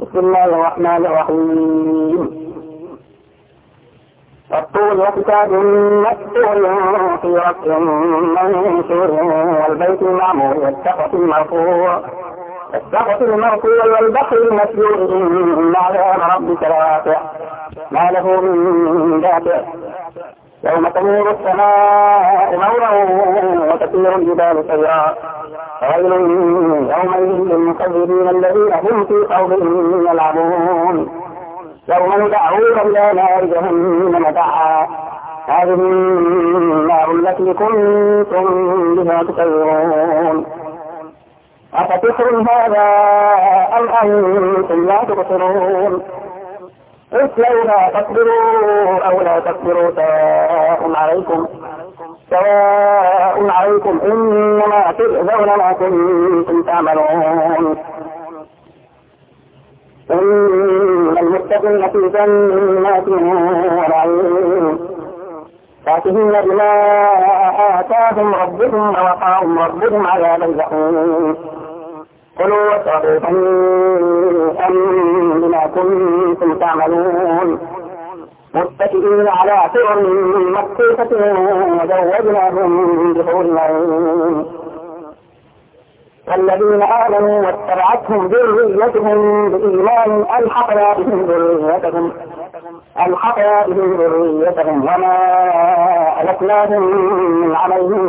بسم الله الرحمن الرحيم. والطول وكتاب مسطور في رق منشور والبيت المعمور والسقف المرفوع والبحر المسجور إن عذاب ربك لواقع ما له من دافع يوم تمور السماء مورا وتسير الجبال سيرا وويل يومئذ للمكذبين الذين هم في خوض يلعبون يوم ندعو إلى نار جهنم دعا هذه النار التي كنتم بها تكذبون أفتسر هذا أم أنتم لا تبصرون اصلوها تصبروا أو لا تصبروا سواء عليكم إنما تجزون ما كنتم تعملون إن المتقين في جنات ونعيم فاكهين بما آتاهم ربهم ووقاهم ربهم عذاب الجحيم كلوا واشربوا هنيئا بما كنتم تعملون متكئين على سرر مصفوفة وزوجناهم بحور عين والذين آمنوا واتبعتهم ذريتهم بإيمان ألحقنا بهم ذريتهم وما ألتناهم من عملهم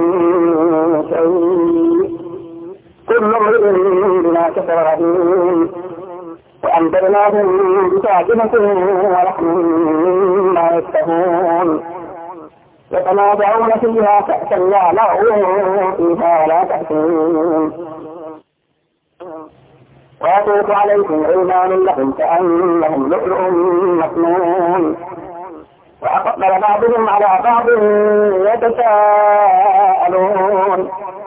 شيء كل امرئ بما كسب رهين وأنبرناهم بفاكهة ولحم مما يشتهون يتنازعون فيها كأسا لا لغو فيها ولا تأثيم ويطوف عليكم غلمان لهم كأنهم لؤلؤ مكنون وأقبل بعضهم على بعض يتساءلون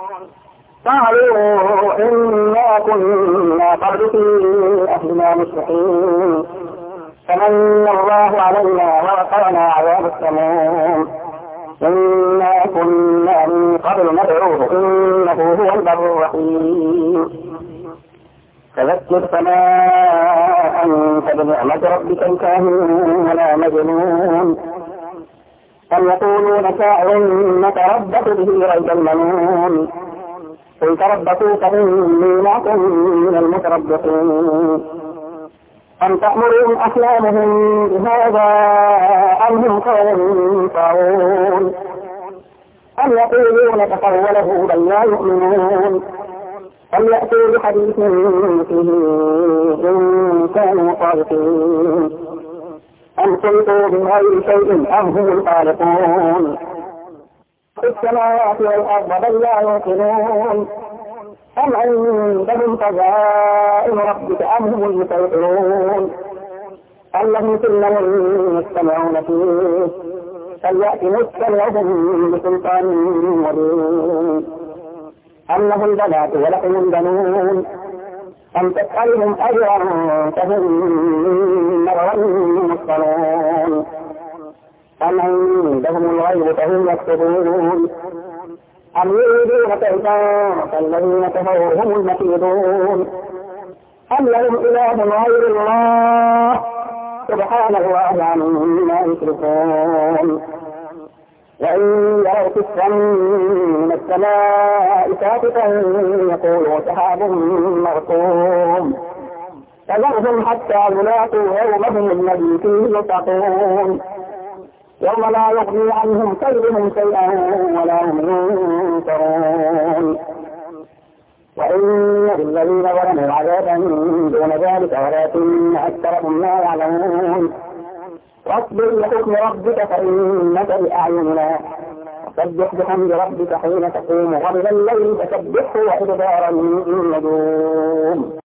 قالوا إنا كنا قبل في أهلنا مشركين فمن الله علينا ووقعنا عذاب السموم إنا كنا من قبل ندعوه إنه هو البر الرحيم فذكر فما أنت بنعمة ربك بكاهن ولا مجنون أم يقولون شاعر نتربص به ريب المنون قل تربصوا فإني معكم من المتربصين أم تأمرهم أحلامهم بهذا أم هم قوم طاغون أم يقولون تقوله بل لا يؤمنون أم يأتوا بحديث مثله إن كانوا صادقين أم خلقوا من غير شيء أم هم الخالقون في السماوات والأرض بل لا يوقنون أم عندهم خزائن ربك أم هم المسيطرون أم لهم سلم يستمعون فيه فليأت مستمعهم بسلطان مبين أم لهم البنات ولكم البنون أم تسألهم أجرا فهم من مغرم مثقلون أم عندهم الغيب فهم يكتبون أم يريدون كيدا فالذين كفروا هم المكيدون أم لهم إله غير الله سبحانه عما يشركون وإن يروا كسفا من السماء ساقطا يقولوا سحاب مركوم فذرهم حتى يلاقوا يومهم الذي فيه يتقون يوم لا يغني عنهم كيدهم شيئا ولا هم ينصرون وإن للذين ظلموا عذابا دون ذلك ولكن أكثرهم لا يعلمون واصبر لحكم ربك فإنك بأعيننا وسبح بحمد ربك حين تقوم ومن الليل فسبحه وإدبار النجوم